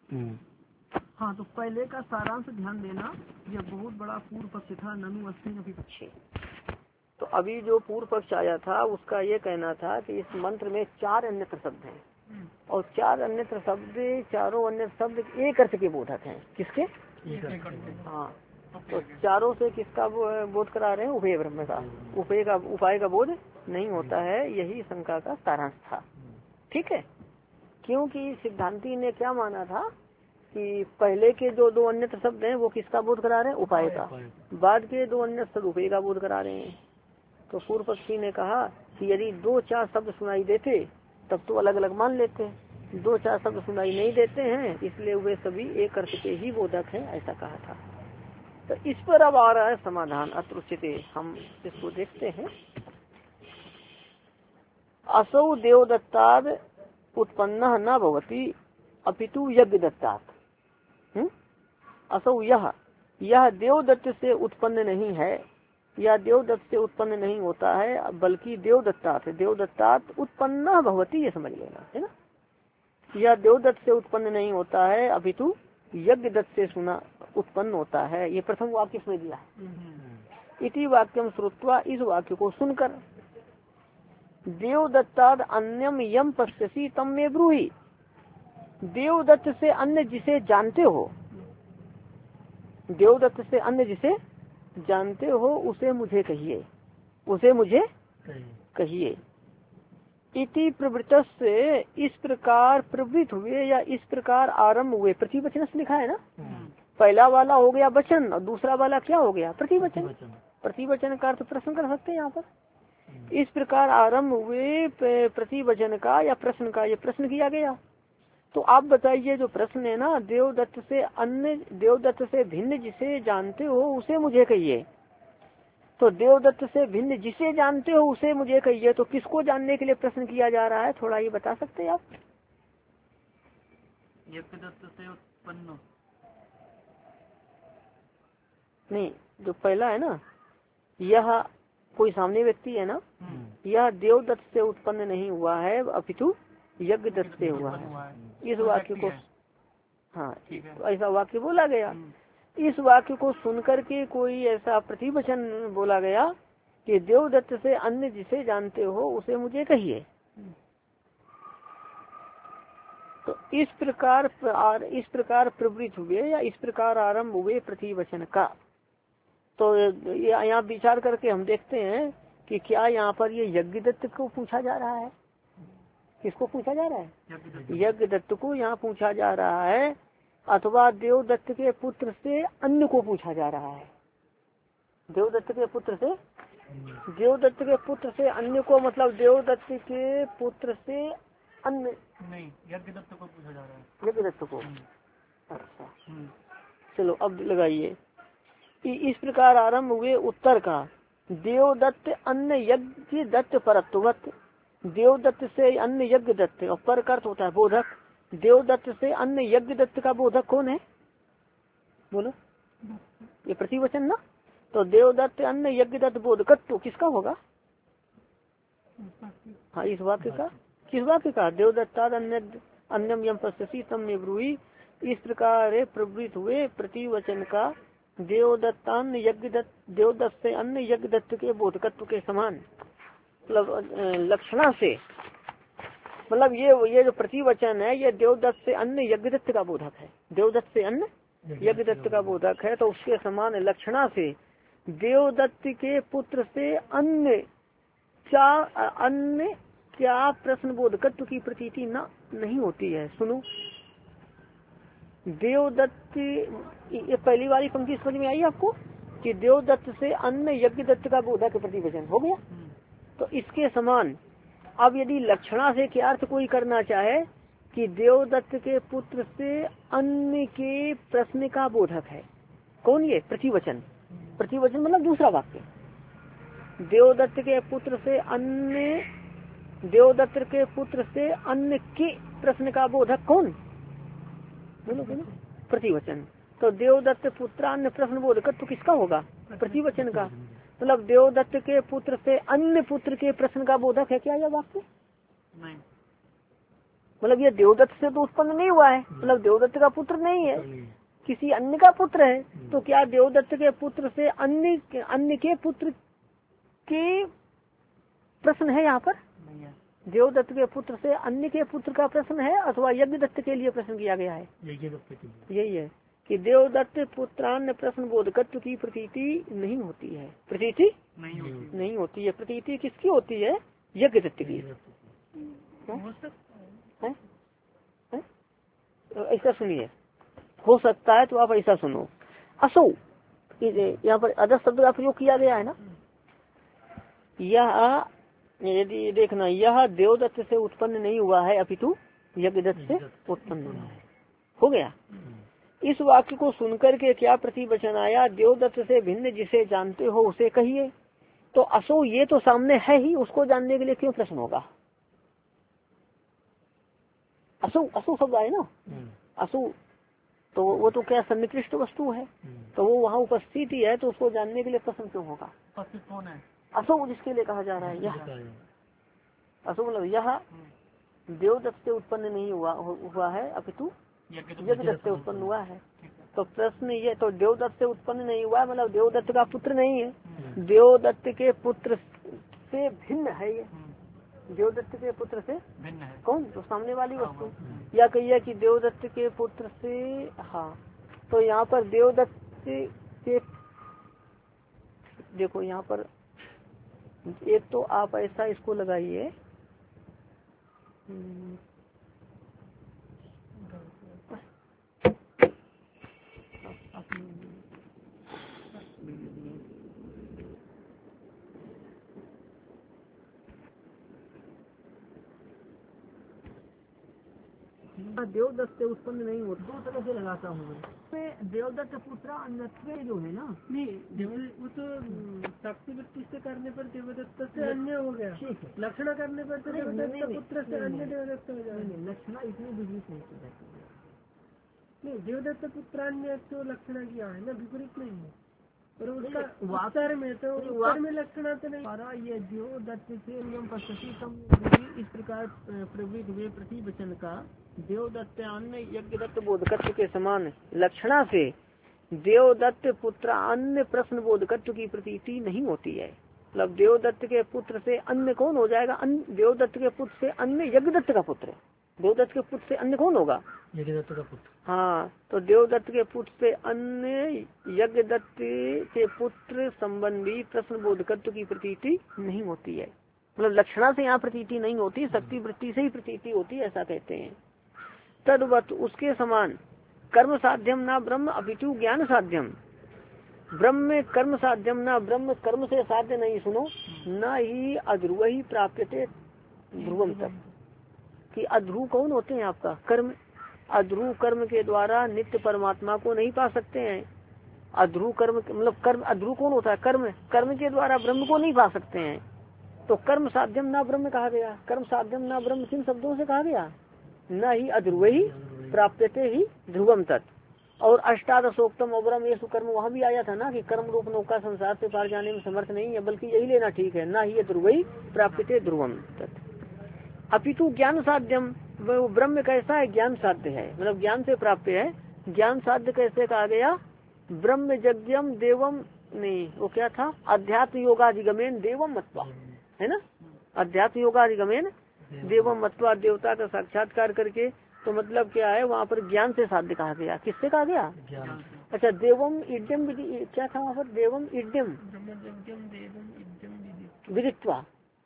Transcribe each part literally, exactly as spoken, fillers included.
हाँ, तो पहले का सारांश ध्यान देना। यह बहुत बड़ा पूर्व पक्ष था, ननु अस्मिन् अपि पक्षे। तो अभी जो पूर्व पक्ष आया था उसका ये कहना था कि इस मंत्र में चार अन्यत्र शब्द हैं और चार अन्यत्र शब्द चारों अन्य शब्द एक अर्थ के बोधक हैं। किसके? हाँ, तो चारों से किसका बोध करा रहे हैं? उभय ब्रह्म का। उभय का उपाय का बोध नहीं होता है, यही शंका का सारांश था। ठीक है, क्योंकि सिद्धांती ने क्या माना था कि पहले के जो दो अन्यत्र शब्द हैं वो किसका बोध करा रहे हैं? उपाय का। बाद के दो अन्य शब्द उपाय का बोध करा रहे हैं। तो पूर्व पक्षी ने कहा कि यदि दो चार शब्द सुनाई देते तब तो अलग अलग मान लेते, दो चार शब्द सुनाई नहीं देते हैं, इसलिए वे सभी एक अर्थ के ही बोधक हैं, ऐसा कहा था। तो इस पर अब आ रहा है समाधान। अत्रुचिते हम इसको देखते हैं। असौ देवदत्ताद उत्पन्न न भवति अपितु यज्ञ दत्तात्। असौ यह यह देवदत्त से उत्पन्न नहीं है, या देवदत्त से उत्पन्न नहीं होता है, बल्कि देवदत्तात् देवदत्तात् उत्पन्न भवति, ये समझ लेना है ना। यह देवदत्त से उत्पन्न नहीं होता है, अपितु यज्ञ दत्त से सुना उत्पन्न होता है। ये प्रथम वाक्य समझ लिया है। इति वाक्यम श्रुत्वा, इस वाक्य को सुनकर, देवदत्ताद अन्यम यम पश्यसि तम में ब्रूहि। देवदत्त से अन्य जिसे जानते हो, देवदत्त से अन्य जिसे जानते हो उसे मुझे कहिए, उसे मुझे कहिए। इति प्रवृत्त से इस प्रकार प्रवृत्त हुए या इस प्रकार आरंभ हुए। प्रतिवचन से लिखा है ना, पहला वाला हो गया वचन और दूसरा वाला क्या हो गया? प्रतिवचन। प्रतिवचन का अर्थ प्रश्न कर सकते हैं यहाँ पर। इस प्रकार आरंभ हुए प्रतिवचन का या प्रश्न का, ये प्रश्न किया गया। तो आप बताइए जो प्रश्न है ना, देवदत्त से अन्य देवदत्त से भिन्न जिसे जानते हो उसे मुझे कहिए। तो देवदत्त से भिन्न जिसे जानते हो उसे मुझे कहिए, तो किसको जानने के लिए प्रश्न किया जा रहा है, थोड़ा ये बता सकते हैं आप? यज्ञदत्त से उत्पन्न नहीं, जो पहला है ना, यह कोई सामने व्यक्ति है ना, यह देवदत्त से उत्पन्न नहीं हुआ है अपितु यज्ञ दत्त से हुआ है। इस वाक्य को, हाँ, ऐसा वाक्य बोला गया। इस वाक्य को सुनकर के कोई ऐसा प्रतिवचन बोला गया कि देवदत्त से अन्य जिसे जानते हो उसे मुझे कहिए। तो इस प्रकार इस प्रकार प्रवृत्त हुए या इस प्रकार आरंभ हुए प्रतिवचन का। तो यहाँ विचार करके हम देखते हैं कि क्या यहाँ पर ये यज्ञदत्त को पूछा जा रहा है? किसको पूछा जा रहा है? यज्ञदत्त को यहाँ पूछा जा रहा है, अथवा देवदत्त के पुत्र से अन्य को पूछा जा रहा है। देवदत्त के पुत्र से देवदत्त के पुत्र से अन्य को, मतलब देवदत्त के पुत्र से अन्य नहीं, यज्ञदत्त को पूछा जा रहा है। यज्ञदत्त को, अच्छा चलो अब लगाइए। इस प्रकार आरंभ हुए उत्तर का, देवदत्त अन्य यज्ञ दत्त परत्वत। देवदत्त से अन्य यज्ञ दत्त, और पर का अर्थ होता है बोधक। देवदत्त से अन्य यज्ञ दत्त का बोधक कौन है? बोलो, ये प्रतिवचन ना। तो देवदत्त अन्य यज्ञ दत्त बोधकत्व किसका होगा? हाँ, इस वाक्य का। किस वाक्य का? देवदत्ताद अन्य अन्यम यम पश्यसि तम में ब्रूहि। इस प्रकार प्रवृत्त हुए प्रतिवचन का देवदत्तान्य यज्ञ दत्त, देवदत्त से अन्य यज्ञ दत्त के बोधकत्व के समान, मतलब लक्षणा से, मतलब ये ये जो प्रतिवचन है ये देवदत्त से अन्य यज्ञदत्त का बोधक है। देवदत्त से अन्य यज्ञदत्त का बोधक है, तो उसके समान लक्षणा से देवदत्त के पुत्र से अन्य क्या अन्य क्या प्रश्न बोधकत्व की प्रतीति न नहीं होती है। सुनो, देवदत्त, ये पहली वाली पंक्ति समझ में आई आपको कि देवदत्त से अन्य यज्ञदत्त का बोधक प्रतिवचन हो गया। तो इसके समान अब यदि लक्षणा से क्या अर्थ कोई करना चाहे कि देवदत्त के पुत्र से अन्य के प्रश्न का बोधक है, कौन? ये प्रतिवचन। प्रतिवचन मतलब दूसरा वाक्य, देवदत्त के पुत्र से अन्य देवदत्त के पुत्र से अन्य के प्रश्न का बोधक कौन? बोलो बोलो, प्रतिवचन। तो देवदत्त पुत्रान्य प्रश्न बोधकत्व किसका होगा? प्रतिवचन का। मतलब देवदत्त के पुत्र से अन्य पुत्र के प्रश्न का बोधक है क्या यह वाक्य? नहीं, मतलब ये देवदत्त से तो उत्पन्न नहीं हुआ है, मतलब देवदत्त का पुत्र नहीं है, किसी अन्य का पुत्र है। तो क्या देवदत्त के पुत्र से अन्य अन्य के पुत्र के प्रश्न है यहाँ पर? देवदत्त के पुत्र से अन्य के पुत्र का प्रश्न है अथवा यज्ञदत्त के लिए प्रश्न किया गया है? यही है कि देवदत्त पुत्रान्य प्रश्न बोधकत्व की प्रतीति नहीं होती है। प्रतीति नहीं होती नहीं होती है। प्रतीति किसकी होती है? यज्ञदत्त की। है? है? तो ऐसा सुनिए, हो सकता है तो आप ऐसा सुनो। असो यहाँ पर अदर शब्द का प्रयोग किया गया है ना। यह यदि देखना, यह देवदत्त से उत्पन्न नहीं हुआ है अपितु यज्ञदत्त से उत्पन्न हुआ है। हो गया। इस वाक्य को सुनकर के क्या प्रतिवचन आया? देवदत्त से भिन्न जिसे जानते हो उसे कहिए। तो असो ये तो सामने है ही, उसको जानने के लिए क्यों प्रश्न होगा? असो असो शब्द आए ना, असो तो वो तो क्या सन्निकृष्ट वस्तु है, तो वो वहाँ उपस्थित ही है, तो उसको जानने के लिए प्रश्न क्यों होगा? कौन है? असो जिसके लिए कहा जा रहा है, यह असो मतलब यह देवदत्त से उत्पन्न नहीं हुआ हुआ है अपितु यज्ञदत्त से उत्पन्न हुआ है। तो प्रश्न ये, तो देवदत्त से उत्पन्न नहीं हुआ मतलब देवदत्त का पुत्र नहीं है, देवदत्त के पुत्र से भिन्न है ये। देवदत्त के पुत्र से भिन्न है कौन? तो सामने वाली वस्तु। या कहिए कि देवदत्त के पुत्र से, हाँ तो यहाँ पर देवदत्त के, देखो यहाँ पर एक तो आप ऐसा इसको लगाइए, देवदत्त से उत्पन्न नहीं होता, दो तरह से लगाता हूँ मैं। देवदत्त पुत्र अन्यत्व जो है ना, नहीं वो तो शक्ति वृत्ति से करने पर देवदत्त से अन्य हो गया, लक्षणा करने पर तो देवदत्त पुत्र से अन्य देवदत्त हो जाए। लक्षणा इतनी विपरीत नहीं की जाती है। नहीं, देवदत्त पुत्रान्य तो लक्षणा किया है ना, विपरीत नहीं है। और उसका वातर में तो उत्तर में लक्षणा तो नहीं। हमारा ये देवदत्त से नियम पश्चिम इस प्रकार प्रवृत्त हुए प्रतिवचन का देवदत्त अन्य यज्ञदत्त बोधकत्व के समान लक्षणा से देवदत्त पुत्र अन्य प्रश्न बोधकत्व की प्रतीति नहीं होती है। मतलब देवदत्त के पुत्र से अन्य कौन हो जाएगा? अन्य देवदत्त के पुत्र से अन्य यज्ञदत्त का पुत्र। देवदत्त के पुत्र से अन्य कौन होगा? यज्ञदत्त का पुत्र। हाँ, तो देवदत्त के पुत्र से अन्य यज्ञदत्त के पुत्र संबंधी प्रश्न बोधकत्व की प्रतीति नहीं होती है। मतलब लक्षणा से यहाँ प्रतीति नहीं होती, शक्ति वृत्ति से ही प्रतीति होती है, ऐसा कहते हैं। तद्वत उसके समान कर्म साध्यम ना ब्रह्म अपितु ज्ञान साध्यम। ब्रह्म में कर्म साध्यम ना ब्रह्म कर्म से साध्य नहीं, सुनो, न ही अध्रुव ही प्राप्यते ध्रुवम तक। कि अध्रुव कौन होते हैं आपका? कर्म। अध्रुव कर्म के द्वारा नित्य परमात्मा को नहीं पा सकते हैं। अध्रुव कर्म मतलब कर्म, अध्रुव कौन होता है? कर्म। कर्म के द्वारा ब्रह्म को नहीं पा सकते हैं। तो कर्म साध्यम ना ब्रह्म कहा गया। कर्म साध्यम ना ब्रह्म किन शब्दों से कहा गया? न ही अध्रुव ही प्राप्यते ही ध्रुवम तत्। और अष्टादशोक्तम अवरम ये सुकर्म, वहाँ भी आया था ना कि कर्म रूप नौका संसार से पार जाने में समर्थ नहीं है, बल्कि यही लेना ठीक है, न ही अध्रुव ही प्राप्यते ध्रुवम तत्। अपितु ज्ञान साध्यम, वो ब्रह्म कैसा है? ज्ञान साध्य है, मतलब ज्ञान से प्राप्त है। ज्ञान साध्य कैसे कहा गया? ब्रह्म यज्ञम देवम, नहीं वो क्या था? अध्यात्म योगाधिगमेन देवम मत्वा, है ना? अध्यात्म योगाधिगमेन देवम मत्वा, देवता का साक्षात्कार करके। तो मतलब क्या है? वहाँ पर ज्ञान से साध्य कहा गया। किससे कहा गया? अच्छा, देवम इड्यम क्या था वहाँ पर? देवम इड्यम विदित्वा।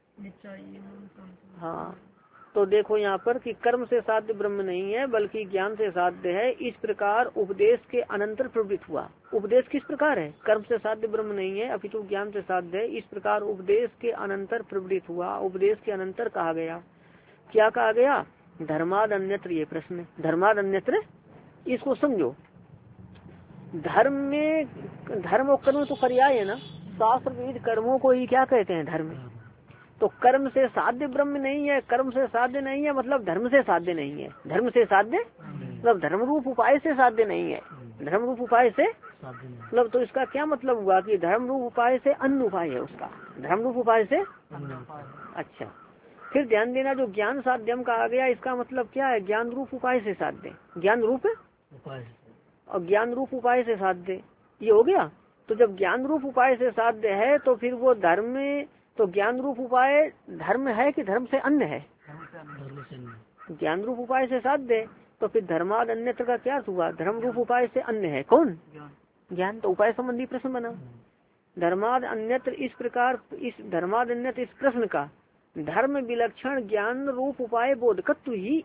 हाँ, तो देखो यहाँ पर कि कर्म से साध्य ब्रह्म नहीं है बल्कि ज्ञान से साध्य है। इस प्रकार उपदेश के अनंतर प्रवृत्त हुआ। उपदेश किस प्रकार है? कर्म से साध्य ब्रह्म नहीं है अपितु ज्ञान से साध्य है। इस प्रकार उपदेश के अनंतर प्रवृत्त हुआ। उपदेश के अनंतर कहा गया। क्या कहा गया? धर्माद अन्यत्र। ये प्रश्न धर्माद अन्यत्र, इसको समझो। धर्म में धर्म और कर्म तो पर्याय है ना। शास्त्र विविध कर्मों को ही क्या कहते हैं? धर्म। तो कर्म से साध्य ब्रह्म नहीं है, कर्म से साध्य नहीं है मतलब धर्म से साध्य नहीं है। धर्म से साध्य मतलब धर्म रूप उपाय से साध्य नहीं है। धर्म रूप उपाय से मतलब, तो इसका क्या मतलब हुआ कि धर्म रूप उपाय से अन्य उपाय है उसका। धर्म रूप उपाय से अच्छा, फिर ध्यान देना, जो ज्ञान साध्यम कहा गया इसका मतलब क्या है? ज्ञान रूप उपाय से साध्य, ज्ञान रूप उपाय और ज्ञान रूप उपाय से साध्य, ये हो गया। तो जब ज्ञान रूप उपाय से साध्य है तो फिर वो धर्म में, तो ज्ञान रूप उपाय धर्म है कि धर्म से अन्य है? ज्ञान रूप उपाय से साध्य, तो फिर धर्माद अन्यत्र का क्या हुआ? धर्म रूप उपाय से अन्य है कौन? ज्ञान। तो उपाय संबंधी प्रश्न बना। धर्माद अन्यत्र इस प्रकार, इस धर्माद अन्यत्र इस प्रश्न का धर्म विलक्षण ज्ञान रूप उपाय बोधकत्व ही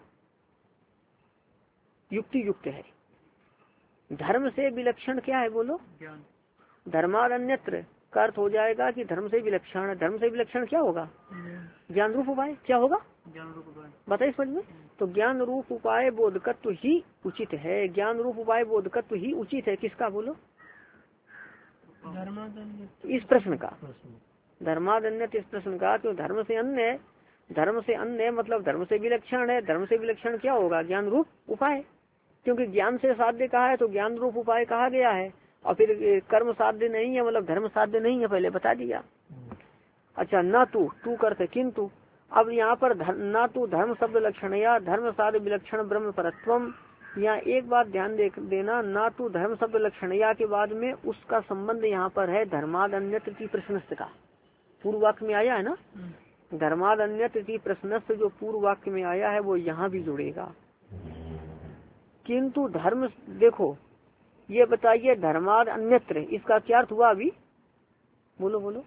युक्ति युक्त है। धर्म से विलक्षण क्या है बोलो? धर्माद अन्यत्र का अर्थ हो जाएगा कि धर्म से विलक्षण, धर्म से विलक्षण क्या होगा? ज्ञान रूप उपाय। क्या होगा? ज्ञान रूप उपाय। बताइए समझ में। तो ज्ञान रूप उपाय बोधकत्व ही उचित है, ज्ञान रूप उपाय बोधकत्व ही उचित है। किसका बोलो? इस प्रश्न का, धर्माद अन्यत्र इस प्रश्न का। क्यों? धर्म से अन्य है, धर्म से अन्य है मतलब धर्म से विलक्षण है। धर्म से विलक्षण क्या होगा? ज्ञान रूप उपाय। क्योंकि ज्ञान से साध्य कहा है तो ज्ञान रूप उपाय कहा गया है। और फिर कर्म साध्य नहीं है मतलब धर्म साध्य नहीं है, पहले बता दिया। अच्छा, न तू तू करते किंतु, अब यहाँ पर न तू धर्म शब्द लक्षण या धर्म साध्य विलक्षण ब्रह्म परत्वम, यहाँ एक बात ध्यान दे, देना, ना तो धर्म शब्द लक्षणया के बाद में उसका संबंध यहाँ पर है धर्माद अन्यत्र की प्रश्नस्थ का। पूर्व वाक्य में आया है ना, धर्माद अन्यत्र की प्रश्नस्थ जो पूर्व वाक्य में आया है वो यहाँ भी जुड़ेगा। किंतु धर्म, देखो ये बताइए धर्माद अन्यत्र इसका क्या अर्थ हुआ? अभी बोलो बोलो।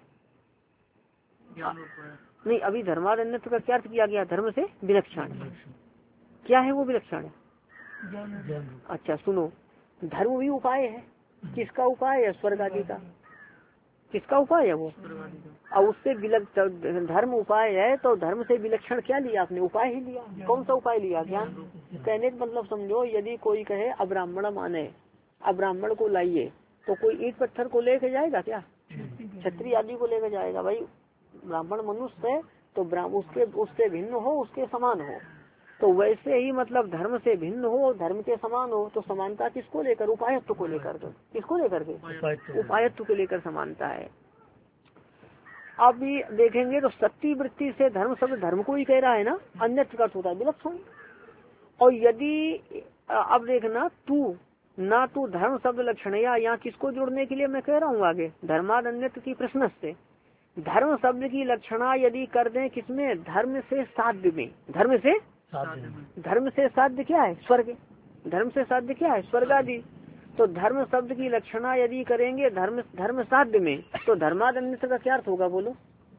नहीं, अभी धर्माद अन्यत्र का क्या अर्थ किया गया? धर्म से विलक्षण। क्या है वो विलक्षण? अच्छा सुनो, धर्म भी उपाय है। किसका उपाय है? स्वर्ग आदि का। किसका उपाय है वो? और उससे विलक्षण धर्म उपाय है तो धर्म से विलक्षण क्या लिया आपने? उपाय ही लिया। कौन सा उपाय लिया? ज्ञान। कहने का मतलब समझो, यदि कोई कहे अब्राह्मण माने, अब्राह्मण को लाइए, तो कोई ईट पत्थर को लेके जाएगा क्या? क्षत्रिय आदि को लेकर जाएगा। भाई ब्राह्मण मनुष्य है तो उसके उससे भिन्न हो, उसके समान हो। तो वैसे ही मतलब धर्म से भिन्न हो, धर्म के समान हो। तो समानता किसको लेकर? उपायत्व को लेकर। किसको लेकर के? उपायत्व को लेकर समानता है। अब भी देखेंगे तो सत्य वृत्ति से धर्म शब्द धर्म को ही कह रहा है ना, अन्यत्र का होता है विलक्षण। और यदि अब देखना, तू ना तू धर्म शब्द लक्षण या यहाँ किसको जोड़ने के लिए मैं कह रहा हूँ आगे? धर्माद अन्यत्र की प्रश्न से धर्म शब्द की लक्षणा यदि कर दें किसमें? धर्म से साध्य में। धर्म से धर्म से साध्य क्या है? स्वर्ग। धर्म से साध्य क्या है? स्वर्ग आदि। तो धर्म शब्द की लक्षणा यदि करेंगे धर्म धर्म साध्य में, तो धर्माद अन्यत्र का क्या अर्थ होगा बोलो?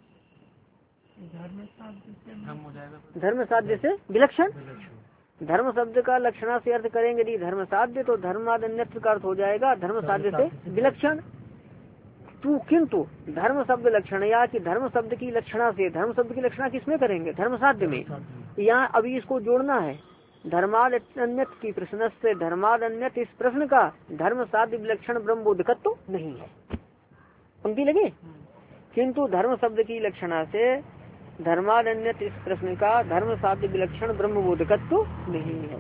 धर्म साध्य से विलक्षण। धर्म शब्द का लक्षणा से अर्थ करेंगे यदि धर्म साध्य, तो धर्माद अन्यत्र का अर्थ हो जाएगा धर्म साध्य से विलक्षण। तू किंतु धर्म शब्द लक्षण या कि धर्म शब्द की लक्षणा से, धर्म शब्द की लक्षणा किसमें करेंगे? धर्म साध्य में। यहाँ अभी इसको जोड़ना है, धर्माद अन्यत्र की प्रश्न से धर्माद अन्यत्र इस प्रश्न का धर्म साध्य विलक्षण ब्रह्म बोधकत्व तो नहीं है। पंक्ति लगे। किंतु धर्म शब्द की लक्षणा से धर्माद अन्यत्र इस प्रश्न का धर्म साध्य विलक्षण ब्रह्म बोधकत्व तो नहीं है।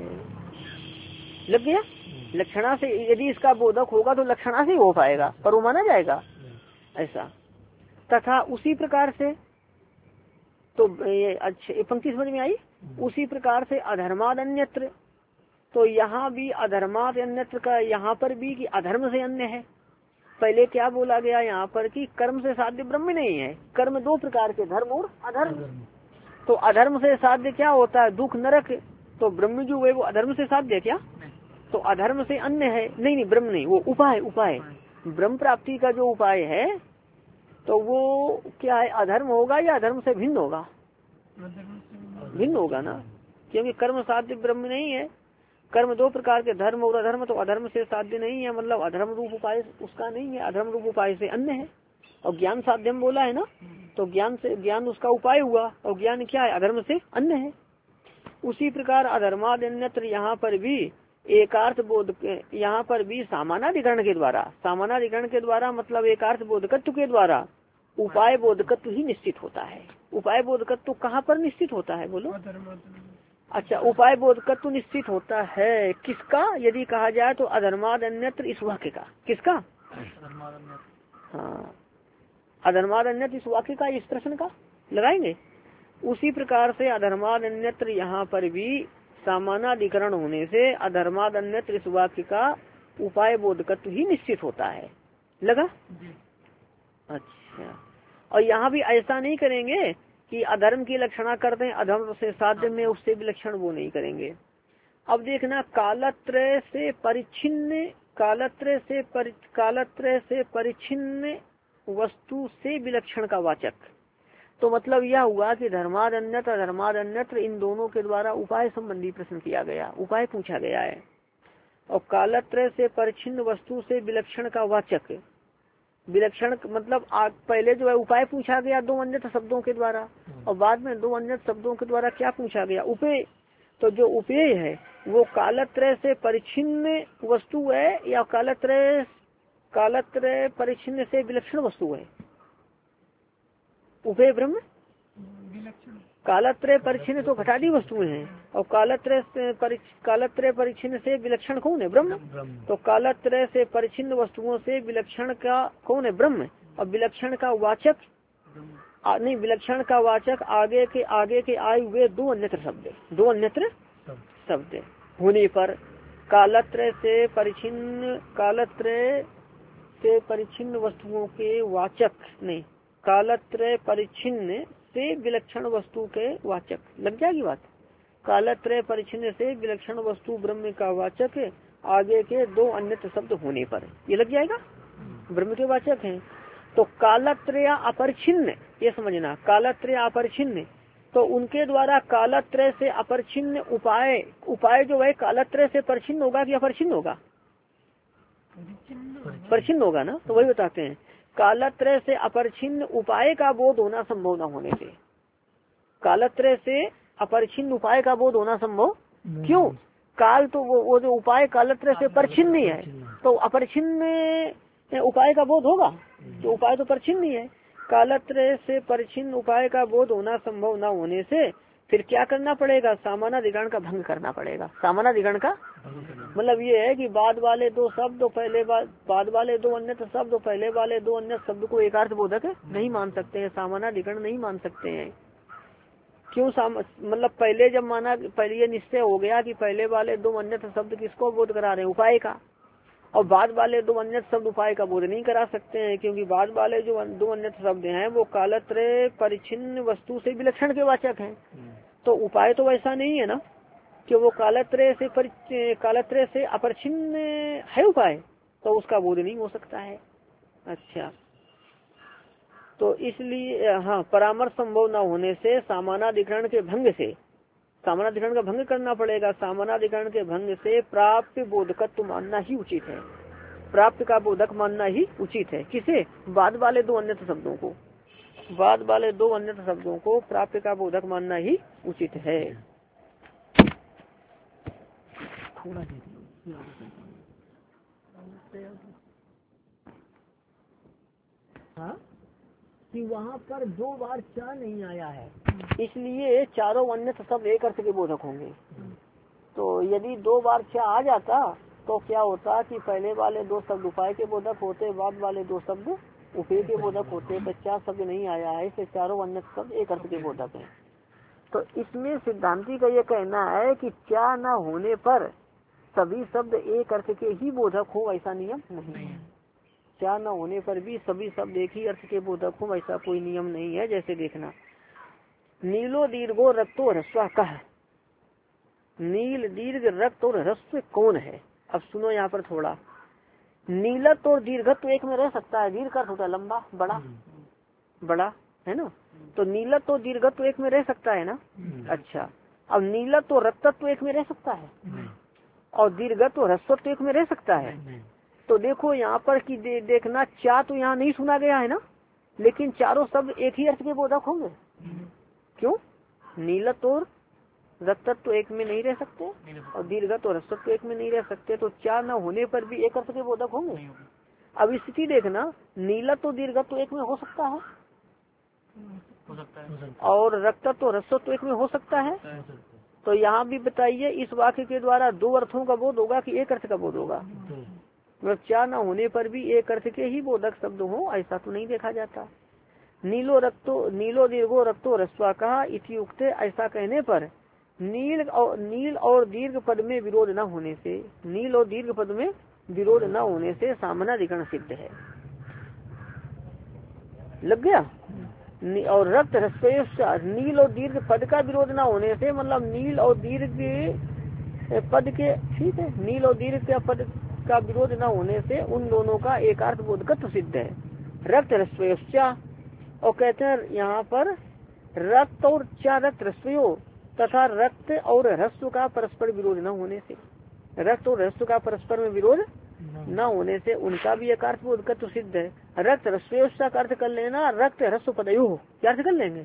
लग गया? लक्षणा से यदि इसका बोधक होगा तो लक्षणा से हो पाएगा, पर वो माना जाएगा ऐसा। तथा उसी प्रकार से, तो ये अच्छे पंक्ति समझ में आई। उसी प्रकार से अधर्माद अन्यत्र, तो यहाँ भी अधर्माद अन्यत्र का यहाँ पर भी कि अधर्म से अन्य है। पहले क्या बोला गया यहाँ पर कि कर्म से साध्य ब्रह्म नहीं है। कर्म दो प्रकार के, धर्म और अधर्म। तो अधर्म से साध्य क्या होता है? दुख नरक। तो ब्रह्म जो है वो अधर्म से साध्य क्या? तो अधर्म से अन्य है। नहीं नहीं, ब्रह्म नहीं, वो उपाय। उपाय ब्रह्म प्राप्ति का जो उपाय है तो वो क्या है? अधर्म होगा या अधर्म से भिन्न होगा? भिन्न होगा ना, क्योंकि कर्म साध्य ब्रह्म नहीं है। कर्म दो प्रकार के, धर्म और अधर्म। तो अधर्म से साध्य नहीं है, मतलब अधर्म रूप उपाय उसका नहीं है, अधर्म रूप उपाय से अन्य है। और ज्ञान साध्यम बोला है ना, तो ज्ञान से ज्ञान उसका उपाय हुआ, और ज्ञान क्या है? अधर्म से अन्य है। उसी प्रकार अधर्माद अन्यत्र यहाँ पर भी एकार्थ बोध, यहाँ पर भी सामानाधिकरण के द्वारा, सामानाधिकरण के द्वारा मतलब एकार्थ बोधकत्व के द्वारा उपाय बोधकत्व ही निश्चित होता है। उपाय बोधकत्व कहाँ पर निश्चित होता है बोलो? अच्छा, उपाय बोधकत्व निश्चित होता है किसका? यदि कहा जाए तो अधर्माद अन्यत्र इस वाक्य का। किसका? हाँ, अधर्माद अन्यत्र इस वाक्य का, इस प्रश्न का लगाएंगे। उसी प्रकार से अधर्माद अन्यत्र यहाँ पर भी सामानाधिकरण होने से अधर्माद अन्यत्र इस वाक्य का उपाय बोधकत्व ही निश्चित होता है। लगा? अच्छा, और यहाँ भी ऐसा नहीं करेंगे कि अधर्म की लक्षणा करते हैं अधर्म से साध्य में उससे भी लक्षण वो नहीं करेंगे। अब देखना, कालत्रय से परिच्छिन्न कालत्रय से परि, कालत्रय से परिच्छिन्न वस्तु से विलक्षण का वाचक, तो मतलब यह हुआ कि धर्माद अन्यत्र अधर्माद अन्यत्र इन दोनों के द्वारा उपाय संबंधी प्रश्न किया गया, उपाय पूछा गया है। और कालत्रय से परिच्छिन्न वस्तु से विलक्षण का वाचक, विलक्षण मतलब आग पहले जो है उपाय पूछा गया दो अन्यत्र शब्दों के द्वारा, और बाद में दो अन्यत्र शब्दों के द्वारा क्या पूछा गया, उपेय। तो जो उपेय है वो कालत्रय से परिच्छिन्न वस्तु है या कालत्रय कालत्रय परिच्छिन्न से विलक्षण वस्तु है। उपेय ब्रह्म कालत्रय परिच्छिन्न तो घटादी वस्तुएं हैं, और कालत्रय कालत्रय परिच्छिन्न से विलक्षण कौन है, ब्रह्म। तो कालत्रय से परिच्छिन्न वस्तुओं से विलक्षण का कौन है, ब्रह्म। और विलक्षण का वाचक आ, नहीं विलक्षण का वाचक आगे के आगे के आए हुए दो अन्यत्र शब्द, दो अन्यत्र शब्द होने पर कालत्रय से परिच्छिन्न कालत्रय से परिच्छिन्न वस्तुओं के वाचक नहीं कालत्रय परिच्छिन्न से विलक्षण वस्तु के वाचक, लग जाएगी बात। कालत्रय परिच्छिन्न से विलक्षण वस्तु ब्रह्म का वाचक आगे के दो अन्यत्र शब्द होने पर ये लग जाएगा, ब्रह्म के वाचक हैं। तो कालत्रय अपरिच्छिन्न, ये समझना, कालत्रय अपरिच्छिन्न, तो उनके द्वारा कालत्रय से अपरिच्छिन्न उपाय उपाय जो है कालत्रय से परिच्छिन्न होगा कि अपरिच्छिन्न होगा, परिच्छिन्न होगा ना। तो वही बताते हैं, कालत्रय से अपरिच्छिन्न उपाय का बोध होना संभव न होने से, कालत्रय से अपरिच्छिन्न उपाय का बोध होना संभव क्यों, काल तो वो, वो जो उपाय कालत्रय से परिच्छिन्न ही है, तो अपरिच्छिन्न उपाय का बोध होगा, तो उपाय तो परिच्छिन्न ही है। कालत्रय से परिच्छिन्न उपाय का बोध होना संभव न होने से फिर क्या करना पड़ेगा, सामानाधिकरण का भंग करना पड़ेगा। सामानाधिकरण का मतलब ये है कि बाद वाले दो शब्द पहले बाद वाले दो अन्यत्र शब्द पहले वाले दो अन्य शब्द को एकार्थ बोधक नहीं मान सकते हैं, सामानाधिकरण नहीं मान सकते हैं। क्यों मतलब पहले जब माना, पहले ये निश्चय हो गया कि पहले वाले दो अन्यत्र शब्द किसको बोध करा रहे हैं, उपाय का, और बाद वाले दो अन्य शब्द उपाय का बोध नहीं करा सकते हैं, क्योंकि बाद वाले जो दो अन्य शब्द हैं वो कालत्रय परिच्छिन्न वस्तु से विलक्षण के वाचक हैं। तो उपाय तो वैसा नहीं है ना कि वो कालत्रय से कालत्रय से अपरिच्छिन्न है उपाय, तो उसका बोध नहीं हो सकता है। अच्छा, तो इसलिए हाँ, परामर्श संभव न होने से सामानाधिकरण के भंग से सामानाधिकरण का भंग करना पड़ेगा। सामानाधिकरण के भंग से प्राप्त बोधकत्व मानना ही उचित है, प्राप्त का बोधक मानना ही उचित है। किसे, बाद वाले दो अन्य शब्दों को, बाद वाले दो अन्य शब्दों को प्राप्त का बोधक मानना ही उचित है। थोड़ा हाँ कि वहाँ पर दो बार चार नहीं आया है, इसलिए चारों अन्य शब्द एक अर्थ के बोधक होंगे। तो यदि दो बार चार आ जाता तो क्या होता कि पहले वाले दो शब्द उपाय के बोधक होते, बाद वाले दो शब्द उपेय के बोधक होते। तो चार शब्द नहीं आया है, इससे चारों अन्य शब्द एक अर्थ के बोधक हैं। तो इसमें सिद्धांती का ये कहना है कि क्या न होने पर सभी शब्द एक अर्थ के ही बोधक हो, ऐसा नियम नहीं है। क्या न होने पर भी सभी शब्द एक ही अर्थ के बोधक हो, ऐसा कोई नियम नहीं है। जैसे देखना, नीलो दीर्घो रक्तो ह्रस्व कह, नील दीर्घ रक्त और ह्रस्व कौन है। अब सुनो यहाँ पर थोड़ा, नीलत और दीर्घत्व एक में रह सकता है, दीर्घ अर्थ होता है लंबा बड़ा बड़ा है ना, तो नीलत और दीर्घत्व एक में रह सकता है ना। अच्छा, अब नीलत और रक्तत्व एक में रह सकता है, और दीर्घत्व ह्रस्वत्व एक में रह सकता है। तो देखो यहाँ पर कि दे, देखना चार तो यहाँ नहीं सुना गया है ना, लेकिन चारों शब्द एक ही अर्थ के बोधक होंगे। क्यों, नीलत और रक्तत्व तो एक में नहीं रह सकते, और दीर्घत्व और ह्रस्वत्व तो एक में नहीं रह सकते, तो चार न होने पर भी एक अर्थ के बोधक होंगे। अब स्थिति देखना, नीलत और दीर्घत्व एक में हो सकता है, हो सकता है, और रक्तत्व और ह्रस्वत्व एक में हो सकता है। तो यहाँ भी बताइए, इस वाक्य के द्वारा दो अर्थों का बोध होगा कि एक अर्थ का बोध होगा। मतलब चार न होने पर भी एक अर्थ के ही बोधक शब्द हो, ऐसा तो नहीं देखा जाता। नीलो रक्तो नीलो दीर्घो रक्तो रस्वा कहा इति उक्ते, ऐसा कहने पर नील और नील और दीर्घ पद में विरोध न होने से, नील और दीर्घ पद में विरोध न होने से सामनाधिकरण सिद्ध है। लग गया। और रक्त रस्व नील और दीर्घ पद का विरोध न होने से, मतलब नील और दीर्घ पद के, ठीक है, नील और दीर्घ के पद का विरोध न होने से उन दोनों का एकार्थ बोधकत्व सिद्ध है। रक्त रस्वयोश्चा, और कहते हैं यहाँ पर रक्त और चा रक्त रस्वयो तथा रक्त और ह्रस्व का परस्पर विरोध न होने से, रक्त और ह्रस्व का परस्पर में विरोध न होने से उनका भी एक अर्थ बोधकत्व सिद्ध है। रक्त ह्रस्व का अर्थ कर लेना रक्त ह्रस्व पदयो, क्या अर्थ कर लेंगे?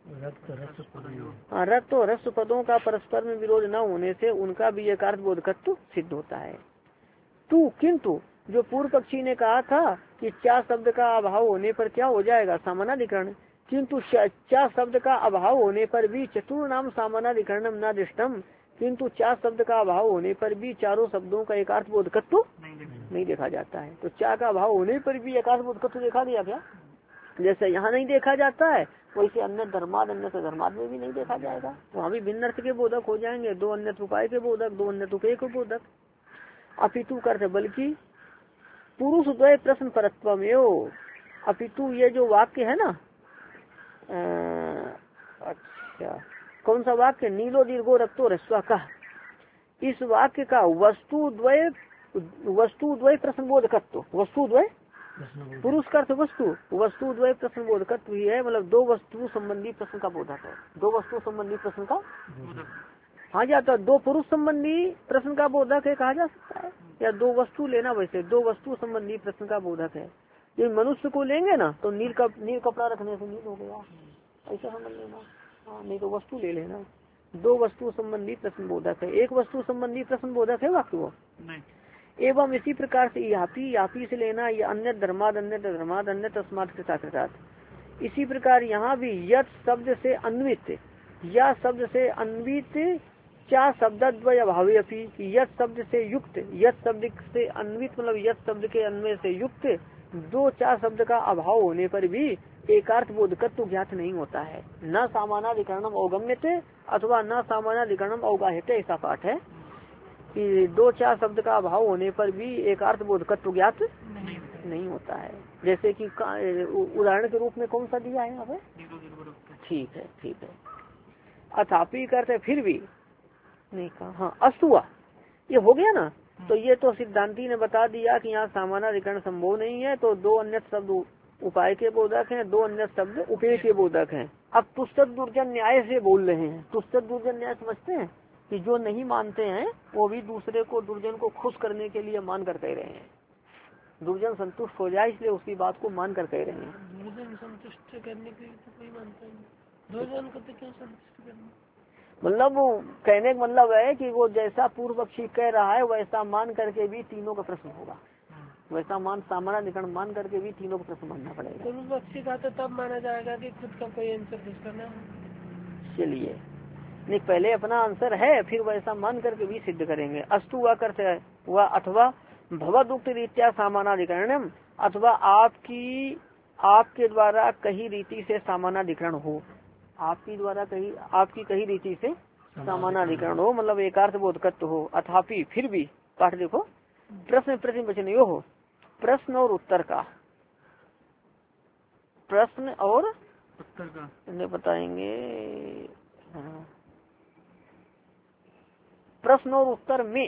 हाँ, रक्त और ह्रस्व पदों का परस्पर में विरोध न होने से उनका भी एक अर्थ बोधकत्व सिद्ध होता है। तू किंतु जो पूर्व पक्षी ने कहा था कि चा शब्द का अभाव होने पर क्या हो जाएगा? सामानाधिकरण। किंतु चा शब्द का अभाव होने पर भी चतुर नाम सामानाधिकरणम न दृष्टम, किंतु चा शब्द का अभाव होने पर भी चारों शब्दों का एकार्थ बोधकत्व नहीं देखा जाता है। तो चा का अभाव होने पर भी एकार्थ बोधकत्व देखा गया क्या? जैसे यहाँ नहीं देखा जाता है वैसे अन्य धर्माद अन्य धर्माद में भी नहीं देखा जाएगा। वहाँ भी भिन्न अर्थ के बोधक हो जाएंगे, दो अन्य उपाय के बोधक, दो अन्य उपेय के बोधक। अपितु करते बल्कि पुरुष द्वय प्रश्न परत्व में हो। अपितु ये जो वाक्य है ना, आ, अच्छा कौन सा वाक्य? नीलो दीर्घो रक्तो रस्वा का, इस वाक्य का वस्तु द्वय वस्तु द्वय प्रश्न बोधकत्व, वस्तु द्वय पुरुष का अर्थ वस्तु, वस्तु द्वय प्रश्न बोधकत्व ही है, मतलब दो वस्तु संबंधी प्रश्न का बोधक है। दो वस्तु संबंधी प्रश्न का कहा जाता है, दो पुरुष संबंधी प्रश्न का बोधक है कहा जा सकता है, या दो वस्तु लेना, वैसे दो वस्तु संबंधी प्रश्न का बोधक है। ये मनुष्य को लेंगे ना तो नील का नील कपड़ा रखने से नील हो गया, ऐसा समझ लेना। हाँ, नहीं तो वस्तु ले लेना। दो वस्तु संबंधी प्रश्न बोधक है, एक वस्तु संबंधी प्रश्न बोधक है वाक्य वो नहीं। एवं इसी प्रकार से यापी यापी से लेना, या अन्य धर्माद अन्य धर्माद अन्य तस्मात कृताकृतात्। इसी प्रकार यहाँ भी यत शब्द से अन्वित, या शब्द से अन्वित, चा शब्दद्वय अभावे अपि, यत शब्द से युक्त, यत शब्द से अन्वित मतलब यत शब्द के अन्वय से युक्त दो चा शब्द का अभाव होने पर भी एकार्थ बोधकत्व ज्ञात नहीं होता है। न सामानाधिकरणम अवगम्यते अथवा न सामानाधिकरणम अवगाह्यते, ऐसा पाठ है कि दो चार शब्द का अभाव होने पर भी एकार्थ बोधकत्व ज्ञात नहीं, नहीं होता है। जैसे कि उदाहरण के रूप में कौन सा दिया है यहाँ पे? ठीक है ठीक है। अथापि करते फिर भी नहीं कहा, हाँ अस्तुआ ये हो गया ना। तो ये तो सिद्धांती ने बता दिया कि यहाँ सामानाधिकरण संभव नहीं है, तो दो अन्य शब्द उपाय के बोधक हैं, दो अन्य शब्द उपेय के बोधक हैं। अब तुष्ट दुर्जन न्याय से बोल रहे हैं। तुष्ट दुर्जन न्याय समझते हैं कि जो नहीं मानते हैं वो भी दूसरे को दुर्जन को खुश करने के लिए मान कर कह रहे हैं, दुर्जन संतुष्ट हो जाए इसलिए उसकी बात को मान कर कह रहे हैं। दुर्जन संतुष्ट करने के लिए तो कोई मानता नहीं, दुर्जन को तो क्यों संतुष्ट करना? मतलब कहने का मतलब है कि वो जैसा पूर्व पक्षी कह रहा है वैसा मान करके भी तीनों का प्रश्न होगा, वैसा मान सामानाधिकरण मान करके भी तीनों का प्रश्न मानना पड़ेगा। पूर्व पक्षी का तो तब माना जाएगा कि खुद का कोई आंसर करना। चलिए नहीं, पहले अपना आंसर है फिर वैसा मान करके भी सिद्ध करेंगे। अस्तु हुआ करते है हुआ अथवा भवदुक्त रीत्या सामानाधिकरणम, अथवा आपकी आपके द्वारा कही रीति से सामानाधिकरण हो, आपकी द्वारा कही आपकी कही रीति से सामानाधिकरण हो, मतलब एकार्थ बोधकत्व हो। अथापि फिर भी पाठ देखो, प्रश्न प्रतिवचन यो हो, प्रश्न और उत्तर का, प्रश्न और उत्तर का इन्हें बताएंगे। हाँ। प्रश्न और उत्तर में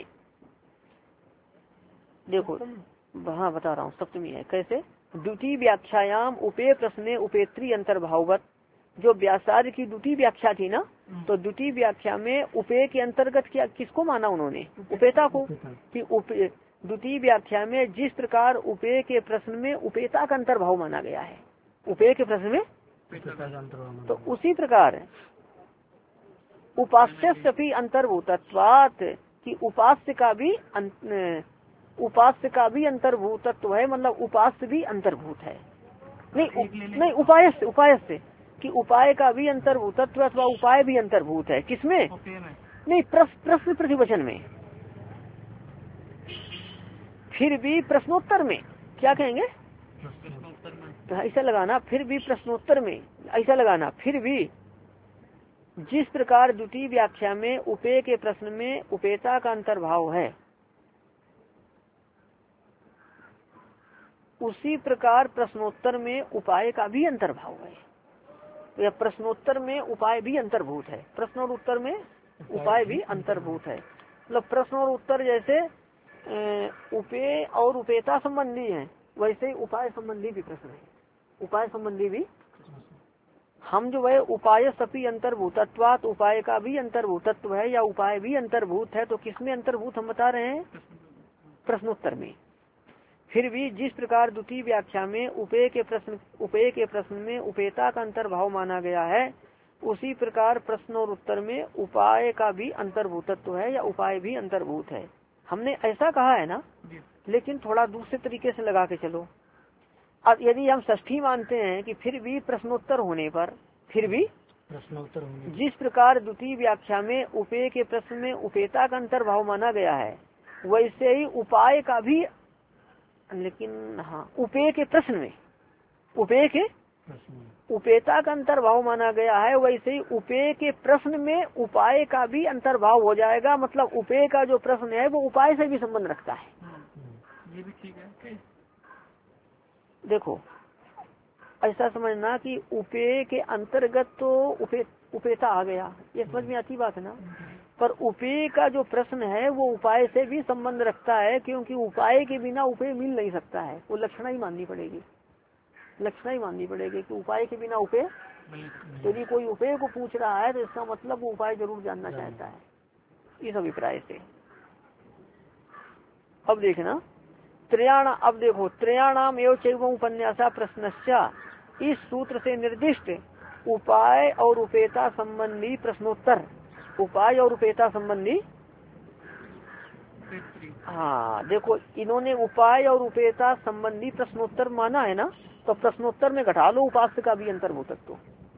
देखो, हाँ बता रहा हूँ, सप्तमी है कैसे। द्वितीय व्याख्यायाम उपे प्रश्ने उपेत्री अंतर्भाववत, जो व्यासार्य की द्वितीय व्याख्या थी ना, तो द्वितीय व्याख्या में उपे के अंतर्गत क्या किसको माना उन्होंने? उपेता को। कि उपे द्वितीय व्याख्या में जिस प्रकार उपे के प्रश्न में उपेता का अंतर्भाव माना गया है, उपे के प्रश्न में, तो उसी प्रकार उपास्य भी अंतर्भूतत्वात्, कि उपास्य का भी उपास्य का भी अंतर्भूतत्व है, मतलब उपास्य भी अंतर्भूत है। नहीं नहीं उपाय से उपाय से कि उपाय का भी अंतर्भूतत्व अथवा उपाय भी अंतर्भूत है किसमें? नहीं प्रश्न प्रतिवचन में। फिर भी प्रश्नोत्तर में क्या कहेंगे? ऐसा लगाना, फिर भी प्रश्नोत्तर में ऐसा लगाना, फिर भी जिस प्रकार द्वितीय व्याख्या में उपे के प्रश्न में उपेता का अंतर्भाव है, उसी प्रकार प्रश्नोत्तर में उपाय का भी अंतर्भाव है। तो यह प्रश्नोत्तर में उपाय भी अंतर्भूत है, प्रश्न और उत्तर में उपाय भी अंतर्भूत है। मतलब प्रश्न और उत्तर जैसे उपे और उपेता संबंधी है, वैसे ही उपाय संबंधी भी प्रश्न है, उपाय संबंधी भी। हम जो है उपाय सपी अंतर्भूतत्वात्, उपाय का भी अंतर्भूतत्व है या उपाय भी अंतर्भूत है, तो किसमें अंतर्भूत हम बता रहे हैं? प्रश्नोत्तर में। फिर भी जिस प्रकार द्वितीय व्याख्या में उपे के प्रश्न उपे के प्रश्न में उपेता का अंतर्भाव माना गया है, उसी प्रकार प्रश्न और उत्तर में उपाय का भी अंतर्भूतत्व है या उपाय भी अंतर्भूत है। हमने ऐसा कहा है ना, लेकिन थोड़ा दूसरे तरीके से लगा के चलो। अब यदि हम षष्ठी मानते हैं कि फिर भी प्रश्नोत्तर होने पर, फिर भी प्रश्नोत्तर होने जिस प्रकार द्वितीय व्याख्या में उपे के प्रश्न में उपेता का अंतर्भाव माना गया है, वैसे ही उपाय का भी, लेकिन हाँ उपे के प्रश्न में उपे के उपेता का अंतर्भाव माना गया है, वैसे ही उपे के प्रश्न में उपाय का भी अंतर्भाव हो जाएगा। मतलब उपे का जो प्रश्न है वो उपाय से भी संबंध रखता है। ये भी ठीक है। देखो ऐसा समझना कि उपे के अंतर्गत तो उपे उपेता आ गया, ये समझ में आती बात है ना। पर उपे का जो प्रश्न है वो उपाय से भी संबंध रखता है, क्योंकि उपाय के बिना उपे मिल नहीं सकता है, वो लक्षणा ही माननी पड़ेगी, लक्षणा ही माननी पड़ेगी कि उपाय के बिना उपे। यदि कोई उपे को पूछ रहा है तो इसका मतलब वो उपाय जरूर जानना चाहता है, इस अभिप्राय से। अब देखना त्रयाण अब देखो त्रयाणाम एवं चैव उपन्यासा प्रश्नश्चा, इस सूत्र से निर्दिष्ट उपाय और उपेता संबंधी प्रश्नोत्तर, उपाय और उपेता संबंधी। हाँ देखो इन्होंने उपाय और उपेता संबंधी प्रश्नोत्तर माना है ना, तो प्रश्नोत्तर में घटा लो उपास्य का भी अंतर्भूतत्व।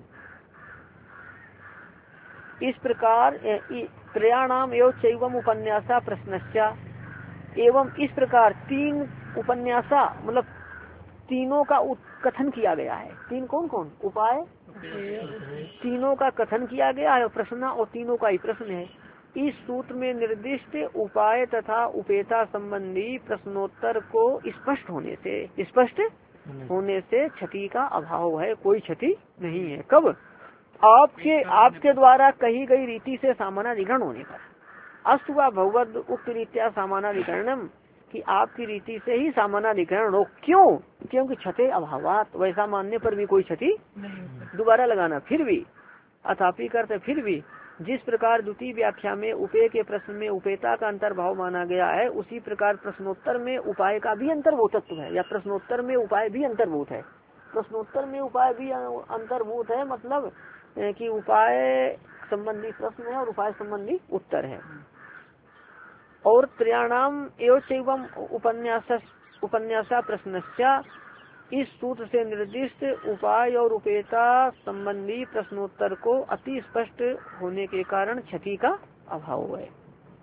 इस प्रकार त्रयाणाम एवं चैवम उपन्यासा प्रश्नश्चा, एवं इस प्रकार तीन उपन्यासा मतलब तीनों का कथन किया गया है। तीन कौन कौन? उपाय, तीनों का कथन किया गया है, प्रश्न और तीनों का ही प्रश्न है। इस सूत्र में निर्दिष्ट उपाय तथा उपेता संबंधी प्रश्नोत्तर को स्पष्ट होने से स्पष्ट होने से क्षति का अभाव है, कोई क्षति नहीं है। कब? आपके आपके द्वारा कही गई रीति से सामानाधिकरण होने पर। अस्तु व भगवद उक्त रीत्या सामानाधिकरणम, कि आपकी रीति से ही सामानाधिकरण हो। क्यों? क्योंकि क्षते अभावात, वैसा मानने पर भी कोई क्षति दोबारा लगाना। फिर भी अथापि करते फिर भी जिस प्रकार द्वितीय व्याख्या में उपे के प्रश्न में उपेता का अंतर्भाव माना गया है, उसी प्रकार प्रश्नोत्तर में उपाय का भी अंतर्भूतत्व है, या प्रश्नोत्तर में उपाय भी अंतर्भूत है। प्रश्नोत्तर में उपाय भी अंतर्भूत है, मतलब कि उपाय संबंधी प्रश्न है और उपाय संबंधी उत्तर है। और त्रयाणाम एवं चैवम उपन्यास उपन्यासा प्रश्नश्चा, इस सूत्र से निर्दिष्ट उपाय और उपेता संबंधी प्रश्नोत्तर को अति स्पष्ट होने के कारण क्षति का अभाव है।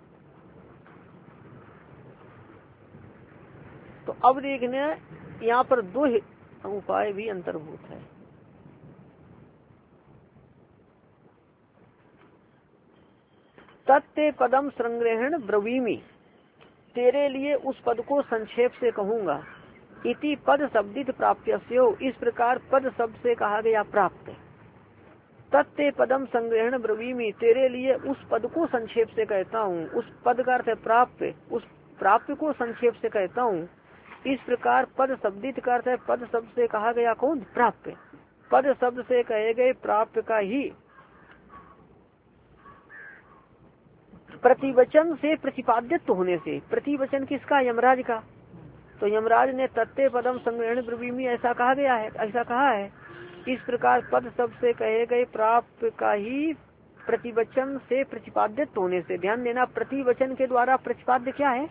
तो अब देखने यहाँ पर दो उपाय भी अंतर्भूत है। तत्ते पदम संग्रहण ब्रवीमी, तेरे लिए उस पद को संक्षेप से कहूंगा। इति पद शब्दित प्राप्यस्यो, इस प्रकार पद शब्द से कहा गया प्राप्त। तत्ते पदम संग्रहण ब्रवीमी, तेरे लिए उस पद को संक्षेप से कहता हूँ। उस पद का अर्थ है प्राप्त, उस प्राप्त को संक्षेप से कहता हूँ। इस प्रकार पद शब्दित का अर्थ है पद शब्द से कहा गया कौन? प्राप्त। पद शब्द से कहे गए प्राप्त का ही प्रतिवचन से प्रतिपाद्यत्व होने से, प्रतिवचन किसका? यमराज का। तो यमराज ने तत्ते पदम संग्रहण ब्रवीमी ऐसा कहा गया है, ऐसा कहा है। इस प्रकार पद शब्द से कहे गए प्राप्त का ही प्रतिवचन से प्रतिपाद्यत्व होने से, ध्यान देना प्रतिवचन के द्वारा प्रतिपाद्य क्या है?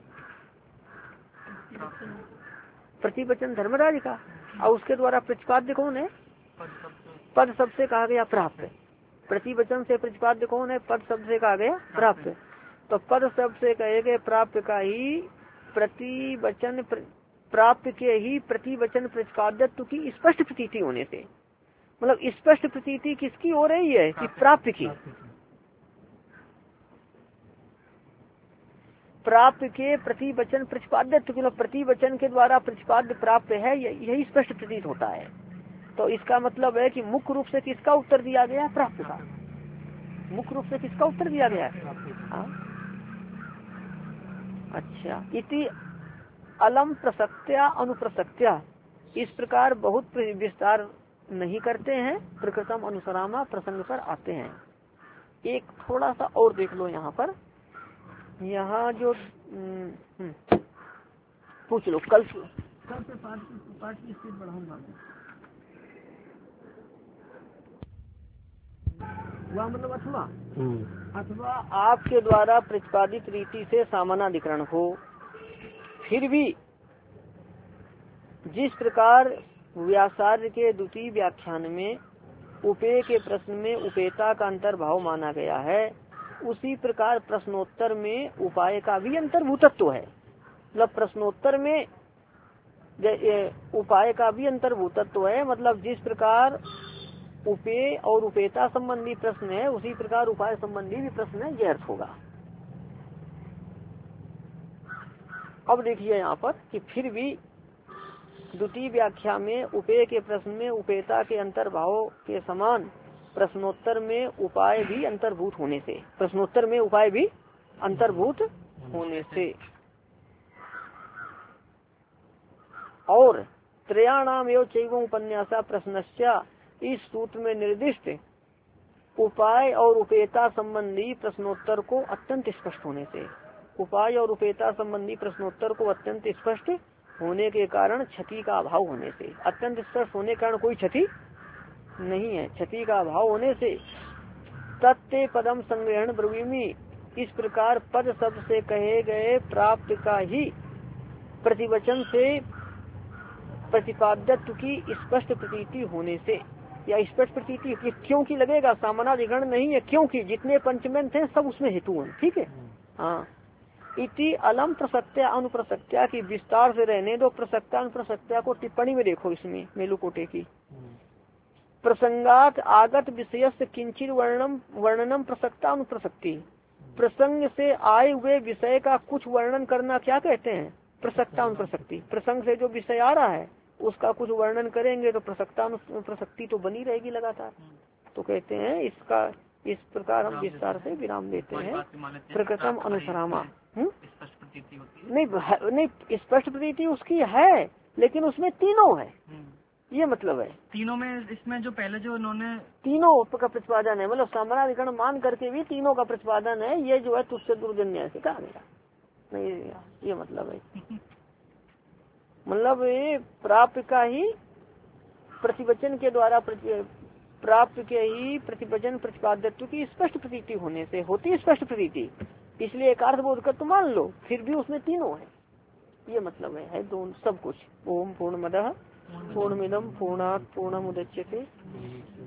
प्रतिवचन धर्मराज का, और उसके द्वारा प्रतिपाद्य कौन है? पद शब्द से कहा गया प्राप्त। प्रतिवचन से प्रतिपाद्य कौन है? पद शब्द से कहा गया प्राप्त। तो पद शब्द से कहे गए प्राप्त का ही प्रतिवचन प्र, प्राप्त के ही प्रतिवचन प्रतिपाद्यत्व की स्पष्ट प्रतीति होने से। मतलब स्पष्ट प्रतीति किसकी हो रही है कि प्राप्त की, प्राप्त के प्रतिवचन प्रतिपाद्यत्व, मतलब प्रतिवचन के द्वारा प्रतिपाद्य प्राप्त है, यही स्पष्ट प्रतीत होता है। तो इसका मतलब है कि मुख्य रूप से किसका उत्तर दिया गया है? प्राप्त का। मुख्य रूप से किसका उत्तर दिया गया है? हाँ, अच्छा। इति अलम प्रसक्त्या अनुप्रसक्त्या, इस प्रकार बहुत विस्तार नहीं करते हैं, प्रकृतम अनुसरामा प्रसंग पर आते हैं। एक थोड़ा सा और देख लो यहाँ पर, यहाँ जो पूछ लो, कल कल से पाठ पाठ की स्पीड बढ़ाऊंगा वह, मतलब अथवा अथवा आपके द्वारा प्रतिपादित रीति से सामानाधिकरण हो। फिर भी जिस प्रकार व्यासार्य के द्वितीय व्याख्यान में उपेय के प्रश्न में उपेता का अंतर्भाव माना गया है, उसी प्रकार प्रश्नोत्तर में उपाय का भी अंतर्भूतत्व है। मतलब प्रश्नोत्तर में उपाय का भी अंतर्भूतत्व है। मतलब जिस प्रकार उपेय और उपेता संबंधी प्रश्न है, उसी प्रकार उपाय संबंधी भी प्रश्न है, यह अर्थ होगा। अब देखिए यहाँ पर कि फिर भी द्वितीय व्याख्या में उपेय के प्रश्न में उपेता के अंतर्भाव के समान प्रश्नोत्तर में उपाय भी अंतर्भूत होने से, प्रश्नोत्तर में उपाय भी अंतर्भूत होने से, और त्रयाणाम एवं चैवम उपन्यासा प्रश्नस्या, इस सूत्र में निर्दिष्ट उपाय और उपेता संबंधी प्रश्नोत्तर को अत्यंत स्पष्ट होने से, उपाय और उपेता संबंधी प्रश्नोत्तर को अत्यंत स्पष्ट होने के कारण क्षति का अभाव होने से, अत्यंत स्पष्ट होने के कारण कोई क्षति नहीं है, क्षति का अभाव होने से तत्ते पदम संग्रहण ब्रवीमी, इस प्रकार पद शब्द से कहे गए प्राप्त का ही प्रतिवचन से प्रतिपाद्यत्व की स्पष्ट प्रतीति होने से, या स्पष्ट प्रतीति क्योंकि लगेगा, सामानाधिकरण नहीं है, क्योंकि जितने पंचमें थे सब उसमें हेतु हैं। ठीक है, हाँ। इति अलम प्रसक्त्या अनुप्रसक्त्या की विस्तार से रहने दो, प्रसक्त्या अनुप्रसक्त्या को टिप्पणी में देखो, इसमें मेलुकोटे की। प्रसंगात आगत विषय से किंचित वर्णनम वर्णनम प्रसक्ता अनुप्रसक्ति, प्रसंग से आए हुए विषय का कुछ वर्णन करना क्या कहते हैं? प्रसक्ता अनुप्रसक्ति। प्रसंग से जो विषय आ रहा है उसका कुछ वर्णन करेंगे तो प्रसक्ता अनुप्रसक्ति तो बनी रहेगी लगातार। तो कहते हैं इसका इस प्रकार हम विस्तार से विराम देते हैं। प्रकृतम अनुसरामा नहीं नहीं स्पष्ट प्रतीति उसकी है, लेकिन उसमें तीनों है, ये मतलब है। तीनों में इसमें जो पहले जो उन्होंने तीनों का प्रतिपादन है, मतलब सामानाधिकरण मान करके भी तीनों का प्रतिपादन है। ये जो है तुझसे दुर्जन्य से कहा गया नहीं, ये मतलब है। मतलब ये प्राप्त का ही प्रतिवचन के द्वारा प्राप्त के ही प्रतिवचन प्रतिपाद्यत्व की स्पष्ट प्रतीति होने से होती स्पष्ट प्रतीति, इसलिए एक अर्थ बोध कर तो मान लो, फिर भी उसमें तीनों है, ये मतलब है, है दोनों सब कुछ। ओम पूर्णमदः पूर्णमिदं पूर्णात् पूर्णमुदच्यते